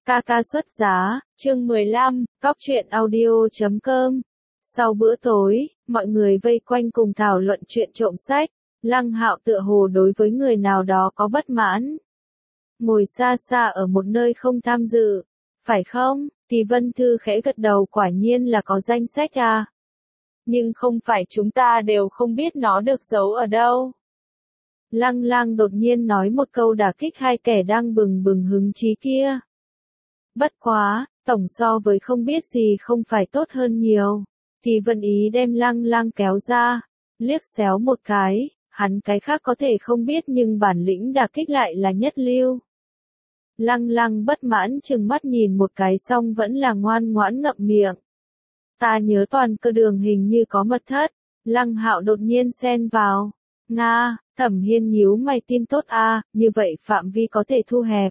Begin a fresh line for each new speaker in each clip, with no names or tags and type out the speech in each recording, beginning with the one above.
Ca ca xuất giá, chương 15, cóc truyện audio.com. Sau bữa tối, mọi người vây quanh cùng thảo luận chuyện trộm sách. Lăng Hạo tựa hồ đối với người nào đó có bất mãn. Ngồi xa xa ở một nơi không tham dự. Phải không? Thì Vân Thư khẽ gật đầu, quả nhiên là có danh sách à. Nhưng không phải chúng ta đều không biết nó được giấu ở đâu. Lăng Lang đột nhiên nói một câu đả kích hai kẻ đang bừng bừng hứng chí kia. Bất quá, tổng so với không biết gì không phải tốt hơn nhiều. Thì Vân Ý đem Lăng Lang kéo ra, liếc xéo một cái, hắn cái khác có thể không biết nhưng bản lĩnh đả kích lại là nhất lưu. Lăng Lang bất mãn chừng mắt nhìn một cái xong vẫn là ngoan ngoãn ngậm miệng. Ta nhớ toàn cơ đường hình như có mật thất. Lăng Hạo đột nhiên xen vào. Nga, Thẩm Hiên nhíu mày, tin tốt a, như vậy phạm vi có thể thu hẹp.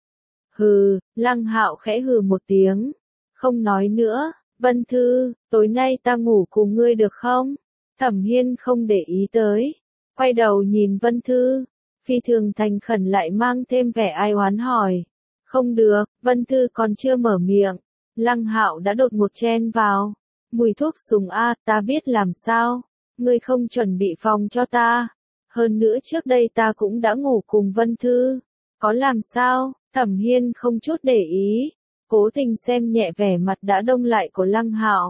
Hừ, Lăng Hạo khẽ hừ một tiếng. Không nói nữa, Vân Thư, tối nay ta ngủ cùng ngươi được không? Thẩm Hiên không để ý tới. Quay đầu nhìn Vân Thư. Phi thường thành khẩn lại mang thêm vẻ ai oán hỏi. Không được, Vân Thư còn chưa mở miệng. Lăng Hạo đã đột một chen vào. Mùi thuốc súng a, ta biết làm sao. Ngươi không chuẩn bị phòng cho ta. Hơn nữa trước đây ta cũng đã ngủ cùng Vân Thư. Có làm sao? Thẩm Hiên không chút để ý. Cố tình xem nhẹ vẻ mặt đã đông lại của Lăng Hạo.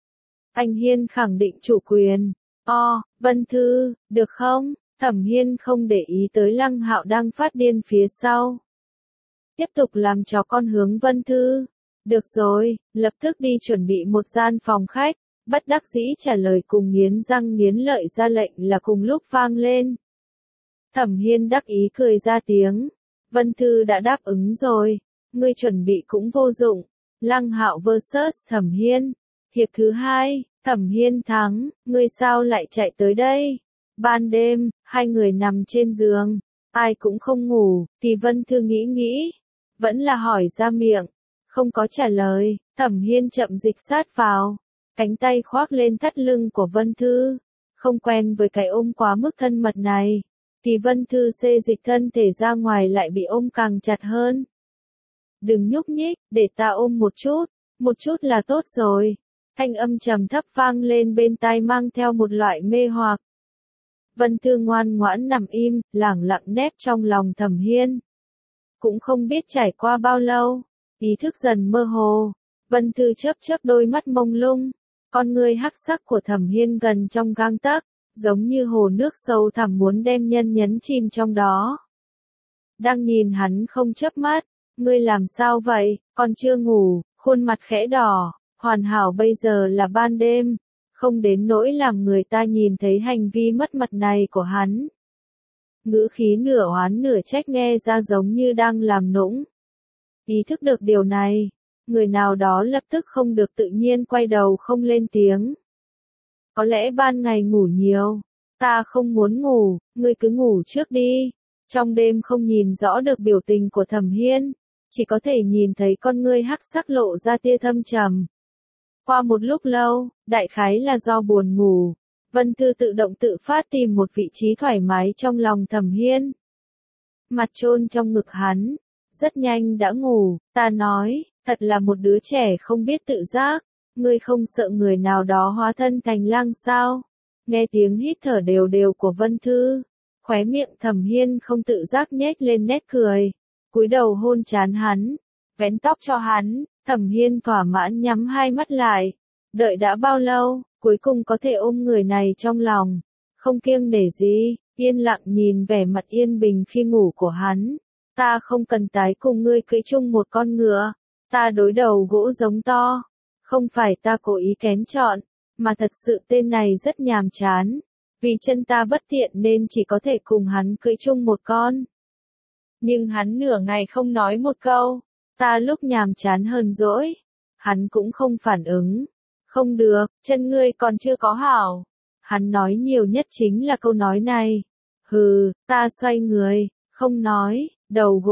Anh Hiên khẳng định chủ quyền. Vân Thư, được không? Thẩm Hiên không để ý tới Lăng Hạo đang phát điên phía sau. Tiếp tục làm trò con hướng Vân Thư. Được rồi, lập tức đi chuẩn bị một gian phòng khách. Bất đắc dĩ trả lời cùng nghiến răng nghiến lợi ra lệnh là cùng lúc vang lên. Thẩm Hiên đắc ý cười ra tiếng. Vân Thư đã đáp ứng rồi. Ngươi chuẩn bị cũng vô dụng. Lăng Hạo vs Thẩm Hiên. Hiệp thứ 2, Thẩm Hiên thắng. Ngươi sao lại chạy tới đây? Ban đêm, hai người nằm trên giường. Ai cũng không ngủ, thì Vân Thư nghĩ. Vẫn là hỏi ra miệng. Không có trả lời, Thẩm Hiên chậm dịch sát vào. Cánh tay khoác lên thắt lưng của Vân Thư. Không quen với cái ôm quá mức thân mật này. Thì Vân Thư xê dịch thân thể ra ngoài lại bị ôm càng chặt hơn. Đừng nhúc nhích, để ta ôm một chút là tốt rồi. Thanh âm trầm thấp vang lên bên tai mang theo một loại mê hoặc. Vân Thư ngoan ngoãn nằm im, lẳng lặng nép trong lòng Thẩm Hiên. Cũng không biết trải qua bao lâu, ý thức dần mơ hồ. Vân Thư chớp đôi mắt mông lung. Con ngươi hắc sắc của Thẩm Hiên gần trong gang tấc, giống như hồ nước sâu thẳm muốn đem nhân nhấn chìm trong đó. Đang nhìn hắn không chớp mắt, ngươi làm sao vậy, còn chưa ngủ, khuôn mặt khẽ đỏ, hoàn hảo bây giờ là ban đêm, không đến nỗi làm người ta nhìn thấy hành vi mất mặt này của hắn. Ngữ khí nửa oán nửa trách nghe ra giống như đang làm nũng. Ý thức được điều này, người nào đó lập tức không được tự nhiên quay đầu không lên tiếng. Có lẽ ban ngày ngủ nhiều, ta không muốn ngủ, ngươi cứ ngủ trước đi. Trong đêm không nhìn rõ được biểu tình của Thẩm Hiên, chỉ có thể nhìn thấy con ngươi hắc sắc lộ ra tia thâm trầm. Qua một lúc lâu, đại khái là do buồn ngủ, Vân Thư tự động tự phát tìm một vị trí thoải mái trong lòng Thẩm Hiên. Mặt chôn trong ngực hắn, rất nhanh đã ngủ, ta nói, thật là một đứa trẻ không biết tự giác, ngươi không sợ người nào đó hóa thân thành lang sao? Nghe tiếng hít thở đều đều của Vân Thư, khóe miệng Thẩm Hiên không tự giác nhếch lên nét cười, cúi đầu hôn trán hắn, vén tóc cho hắn. Thẩm Hiên thỏa mãn nhắm hai mắt lại. Đợi đã bao lâu, cuối cùng có thể ôm người này trong lòng. Không kiêng nể gì, yên lặng nhìn vẻ mặt yên bình khi ngủ của hắn. Ta không cần tái cùng ngươi cưỡi chung một con ngựa. Ta đối đầu gỗ giống to. Không phải ta cố ý kén chọn, mà thật sự tên này rất nhàm chán. Vì chân ta bất tiện nên chỉ có thể cùng hắn cưỡi chung một con. Nhưng hắn nửa ngày không nói một câu. Ta lúc nhàm chán hờn dỗi, hắn cũng không phản ứng. Không được, chân ngươi còn chưa có hảo. Hắn nói nhiều nhất chính là câu nói này. Hừ, ta xoay người, không nói, đầu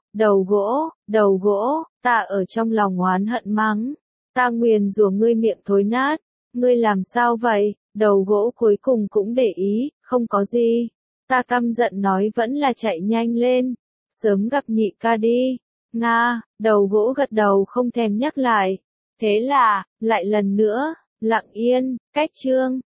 gỗ, ta ở trong lòng oán hận mắng. Ta nguyền rủa ngươi miệng thối nát, ngươi làm sao vậy, đầu gỗ cuối cùng cũng để ý, không có gì. Ta căm giận nói vẫn là chạy nhanh lên, sớm gặp nhị ca đi. Nga, đầu gỗ gật đầu không thèm nhắc lại. Thế là, lại lần nữa, lặng yên, cách chương.